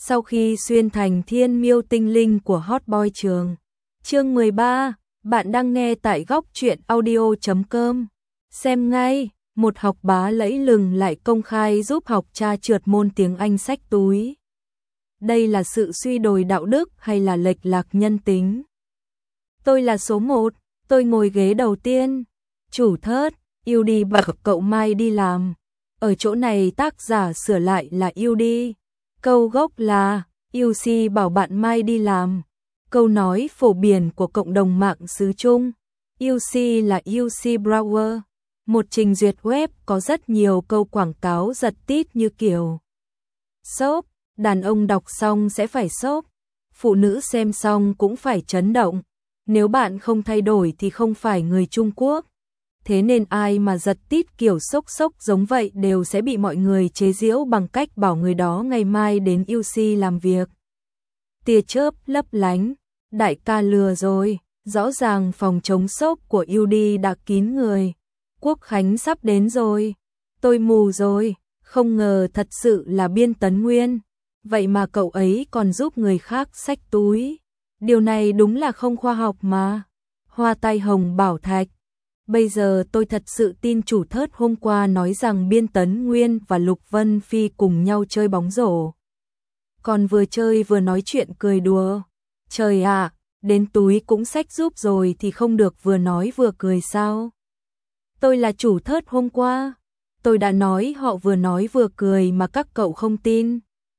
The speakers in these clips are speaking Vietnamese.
Sau khi xuyên thành thiên miêu tinh linh của Hot Boy trường. Chương 13, bạn đang nghe tại góc truyện audio.com. Xem ngay, một học bá lẫy lừng lại công khai giúp học tra trượt môn tiếng Anh xách túi. Đây là sự suy đồi đạo đức hay là lệch lạc nhân tính? Tôi là số 1, tôi ngồi ghế đầu tiên. Chủ thớt, yêu đi bảo cậu mai đi làm. Ở chỗ này tác giả sửa lại là yêu đi. Câu gốc là UC bảo bạn mai đi làm. Câu nói phổ biến của cộng đồng mạng xứ Trung. UC là UC Browser, một trình duyệt web có rất nhiều câu quảng cáo giật tít như kiểu sốc, đàn ông đọc xong sẽ phải sốc, phụ nữ xem xong cũng phải chấn động. Nếu bạn không thay đổi thì không phải người Trung Quốc. Thế nên ai mà giật tít kiểu sốc giống vậy đều sẽ bị mọi người chế giễu bằng cách bảo người đó ngày mai đến UC làm việc. Tia chớp lấp lánh, đại ca lừa rồi, rõ ràng phòng chống sốc của UD đã kín người. Quốc khánh sắp đến rồi, tôi mù rồi, không ngờ thật sự là Biên Tấn Nguyên. Vậy mà cậu ấy còn giúp người khác xách túi. Điều này đúng là không khoa học mà. Hoa tai hồng bảo thạch. Bây giờ tôi thật sự tin chủ thớt hôm qua nói rằng Biên Tấn Nguyên và Lục Vân Phi cùng nhau chơi bóng rổ. Còn vừa chơi vừa nói chuyện cười đùa. Trời ạ, đến túi cũng xách giúp rồi thì không được vừa nói vừa cười sao? Tôi là chủ thớt hôm qua. Tôi đã nói họ vừa nói vừa cười mà các cậu không tin.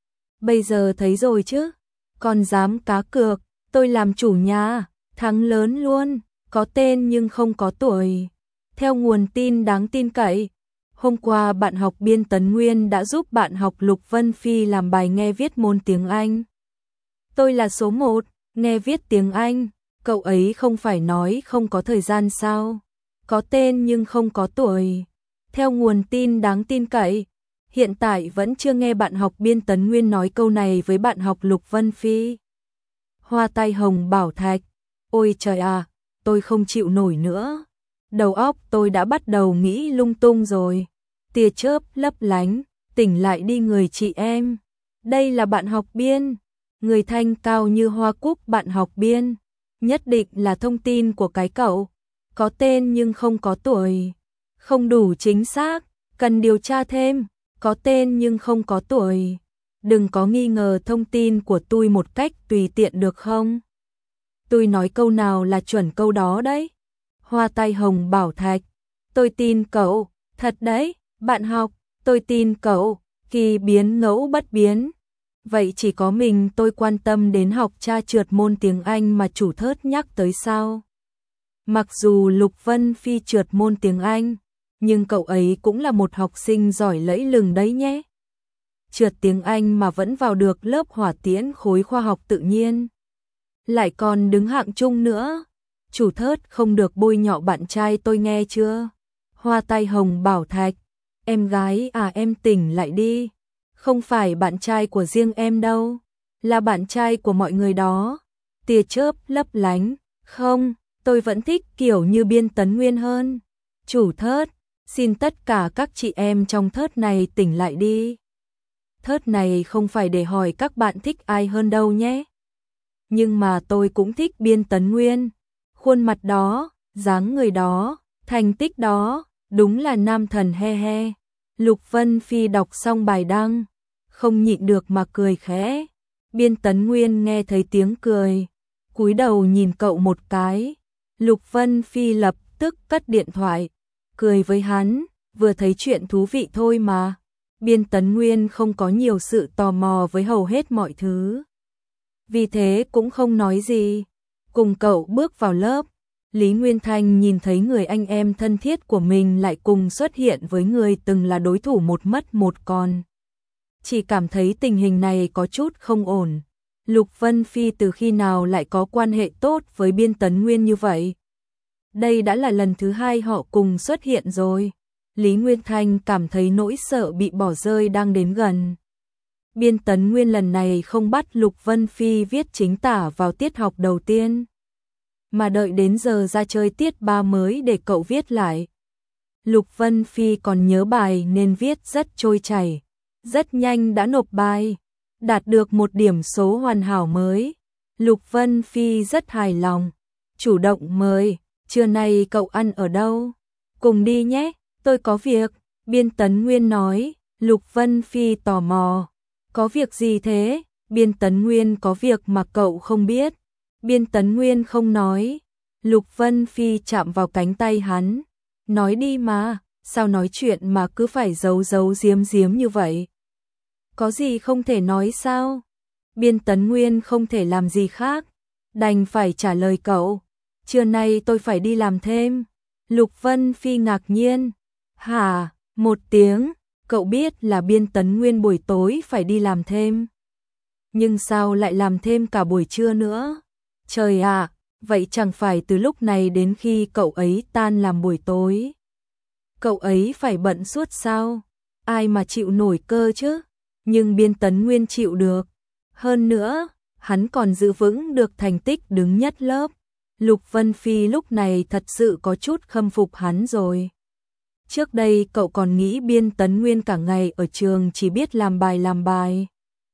Bây giờ thấy rồi chứ. Còn dám cá cược, tôi làm chủ nhà, thắng lớn luôn. Có tên nhưng không có tuổi. Theo nguồn tin đáng tin cậy, hôm qua bạn học Biên Tấn Nguyên đã giúp bạn học Lục Vân Phi làm bài nghe viết môn tiếng Anh. Tôi là số 1, nghe viết tiếng Anh, cậu ấy không phải nói không có thời gian sao? Có tên nhưng không có tuổi. Theo nguồn tin đáng tin cậy, hiện tại vẫn chưa nghe bạn học Biên Tấn Nguyên nói câu này với bạn học Lục Vân Phi. Hoa tai hồng bảo thạch, ôi trời à! Tôi không chịu nổi nữa. Đầu óc tôi đã bắt đầu nghĩ lung tung rồi. Tia chớp lấp lánh, tỉnh lại đi người chị em. Đây là bạn học Biên. Người thanh cao như hoa cúc bạn học Biên. Nhất định là thông tin của cái cậu. Có tên nhưng không có tuổi. Không đủ chính xác, cần điều tra thêm. Có tên nhưng không có tuổi. Đừng có nghi ngờ thông tin của tôi một cách tùy tiện được không? Tôi nói câu nào là chuẩn câu đó đấy. Hoa tai hồng bảo thạch. Tôi tin cậu, thật đấy, bạn học, tôi tin cậu, kỳ biến ngẫu bất biến. Vậy chỉ có mình tôi quan tâm đến học tra trượt môn tiếng Anh mà chủ thớt nhắc tới sao? Mặc dù Lục Vân Phi trượt môn tiếng Anh, nhưng cậu ấy cũng là một học sinh giỏi lẫy lừng đấy nhé. Trượt tiếng Anh mà vẫn vào được lớp hỏa tiễn khối khoa học tự nhiên. Lại còn đứng hạng chung nữa. Chủ thớt không được bôi nhọ bạn trai tôi nghe chưa? Hoa tai hồng bảo thạch. Em gái à, em tỉnh lại đi. Không phải bạn trai của riêng em đâu. Là bạn trai của mọi người đó. Tia chớp lấp lánh. Không, tôi vẫn thích kiểu như Biên Tấn Nguyên hơn. Chủ thớt, xin tất cả các chị em trong thớt này tỉnh lại đi. Thớt này không phải để hỏi các bạn thích ai hơn đâu nhé. Nhưng mà tôi cũng thích Biên Tấn Nguyên. Khuôn mặt đó, dáng người đó, thành tích đó, đúng là nam thần he he. Lục Vân Phi đọc xong bài đăng, không nhịn được mà cười khẽ. Biên Tấn Nguyên nghe thấy tiếng cười, cúi đầu nhìn cậu một cái. Lục Vân Phi lập tức cất điện thoại, cười với hắn, vừa thấy chuyện thú vị thôi mà. Biên Tấn Nguyên không có nhiều sự tò mò với hầu hết mọi thứ. Vì thế cũng không nói gì. Cùng cậu bước vào lớp, Lý Nguyên Thanh nhìn thấy người anh em thân thiết của mình lại cùng xuất hiện với người từng là đối thủ một mất một còn. Chỉ cảm thấy tình hình này có chút không ổn. Lục Vân Phi từ khi nào lại có quan hệ tốt với Biên Tấn Nguyên như vậy? Đây đã là lần thứ 2 họ cùng xuất hiện rồi. Lý Nguyên Thanh cảm thấy nỗi sợ bị bỏ rơi đang đến gần. Biên Tấn Nguyên lần này không bắt Lục Vân Phi viết chính tả vào tiết học đầu tiên, mà đợi đến giờ ra chơi tiết 3 mới để cậu viết lại. Lục Vân Phi còn nhớ bài nên viết rất trôi chảy, rất nhanh đã nộp bài. đạt được một điểm số hoàn hảo mới. Lục Vân Phi rất hài lòng, chủ động mời, trưa nay cậu ăn ở đâu? Cùng đi nhé, tôi có việc, Biên Tấn Nguyên nói. Lục Vân Phi tò mò, có việc gì thế? Biên Tấn Nguyên có việc mà cậu không biết. Biên Tấn Nguyên không nói. Lục Vân Phi chạm vào cánh tay hắn, nói đi mà, sao nói chuyện mà cứ phải giấu giấu giếm giếm như vậy? Có gì không thể nói sao? Biên Tấn Nguyên không thể làm gì khác, đành phải trả lời cậu. Trưa nay tôi phải đi làm thêm. Lục Vân Phi ngạc nhiên. Hả? Một tiếng, cậu biết là Biên Tấn Nguyên buổi tối phải đi làm thêm. Nhưng sao lại làm thêm cả buổi trưa nữa? Trời ạ, vậy chẳng phải từ lúc này đến khi cậu ấy tan làm buổi tối? Cậu ấy phải bận suốt sao? Ai mà chịu nổi cơ chứ? Nhưng Biên Tấn Nguyên chịu được. Hơn nữa, hắn còn giữ vững được thành tích đứng nhất lớp. Lục Vân Phi lúc này thật sự có chút khâm phục hắn rồi. Trước đây cậu còn nghĩ Biên Tấn Nguyên cả ngày ở trường chỉ biết làm bài.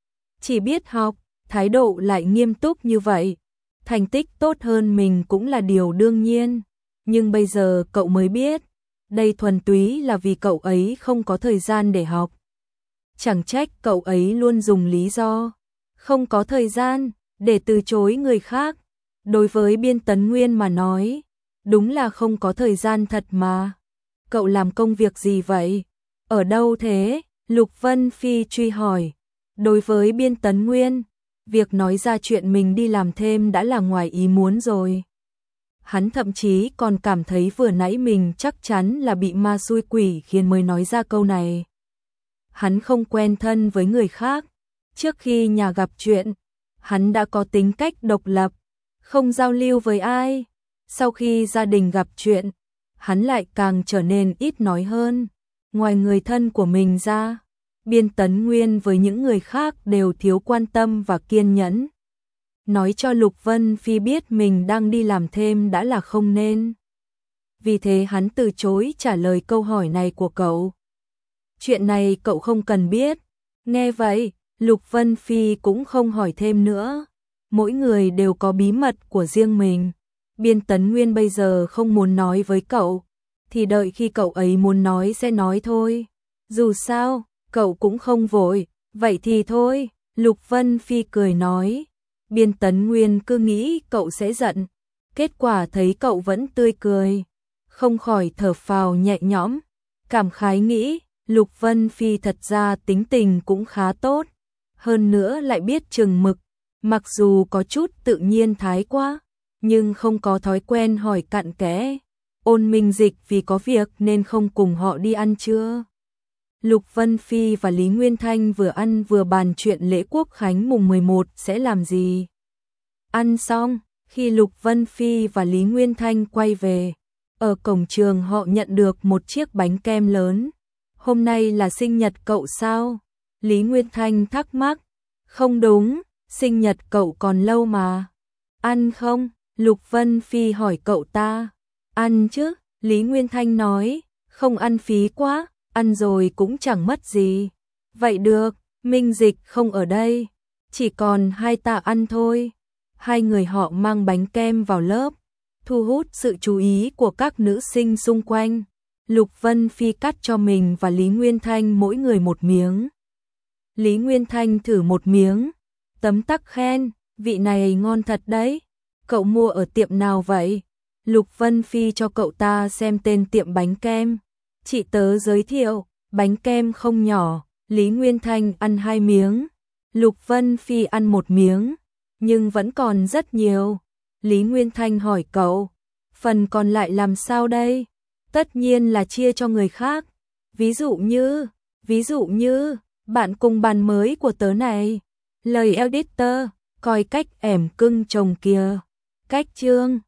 Chỉ biết học, thái độ lại nghiêm túc như vậy. Thành tích tốt hơn mình cũng là điều đương nhiên. Nhưng bây giờ cậu mới biết, đây thuần túy là vì cậu ấy không có thời gian để học. Chẳng trách cậu ấy luôn dùng lý do không có thời gian để từ chối người khác. Đối với Biên Tấn Nguyên mà nói, đúng là không có thời gian thật mà. Cậu làm công việc gì vậy? Ở đâu thế? Lục Vân Phi truy hỏi. Đối với Biên Tấn Nguyên, việc nói ra chuyện mình đi làm thêm đã là ngoài ý muốn rồi. Hắn thậm chí còn cảm thấy vừa nãy mình chắc chắn là bị ma xui quỷ khiến mới nói ra câu này. Hắn không quen thân với người khác. Trước khi nhà gặp chuyện, hắn đã có tính cách độc lập, không giao lưu với ai. Sau khi gia đình gặp chuyện, hắn lại càng trở nên ít nói hơn. Ngoài người thân của mình ra, Biên Tấn Nguyên với những người khác đều thiếu quan tâm và kiên nhẫn. Nói cho Lục Vân Phi biết mình đang đi làm thêm đã là không nên. Vì thế hắn từ chối trả lời câu hỏi này của cậu. Chuyện này cậu không cần biết. Nghe vậy, Lục Vân Phi cũng không hỏi thêm nữa. Mỗi người đều có bí mật của riêng mình. Biên Tấn Nguyên bây giờ không muốn nói với cậu, thì đợi khi cậu ấy muốn nói sẽ nói thôi. Dù sao, cậu cũng không vội, vậy thì thôi. Lục Vân Phi cười nói. Biên Tấn Nguyên cứ nghĩ cậu sẽ giận, kết quả thấy cậu vẫn tươi cười, không khỏi thở phào nhẹ nhõm, cảm khái nghĩ, Lục Vân Phi thật ra tính tình cũng khá tốt, hơn nữa lại biết chừng mực, mặc dù có chút tự nhiên thái quá, nhưng không có thói quen hỏi cặn kẽ. Ôn Minh Dịch vì có việc nên không cùng họ đi ăn trưa. Lục Vân Phi và Lý Nguyên Thanh vừa ăn vừa bàn chuyện lễ Quốc Khánh mùng 11 sẽ làm gì. Ăn xong, khi Lục Vân Phi và Lý Nguyên Thanh quay về, ở cổng trường họ nhận được một chiếc bánh kem lớn. Hôm nay là sinh nhật cậu sao? Lý Nguyên Thanh thắc mắc. Không đúng, sinh nhật cậu còn lâu mà. Ăn không? Lục Vân Phi hỏi cậu ta. Ăn chứ, Lý Nguyên Thanh nói, không ăn phí quá. Ăn rồi cũng chẳng mất gì. Vậy được, Minh Dịch không ở đây, chỉ còn hai ta ăn thôi. Hai người họ mang bánh kem vào lớp, thu hút sự chú ý của các nữ sinh xung quanh. Lục Vân Phi cắt cho mình và Lý Nguyên Thanh mỗi người một miếng. Lý Nguyên Thanh thử một miếng, tấm tắc khen, vị này ngon thật đấy. Cậu mua ở tiệm nào vậy? Lục Vân Phi cho cậu ta xem tên tiệm bánh kem. Chị tớ giới thiệu, bánh kem không nhỏ. Lý Nguyên Thanh ăn 2 miếng, Lục Vân Phi ăn 1 miếng, nhưng vẫn còn rất nhiều. Lý Nguyên Thanh hỏi cậu, phần còn lại làm sao đây? Tất nhiên là chia cho người khác. Ví dụ như, bạn cùng bàn mới của tớ này. Lời editor, coi cách ẻm cưng chồng kìa. Cách chương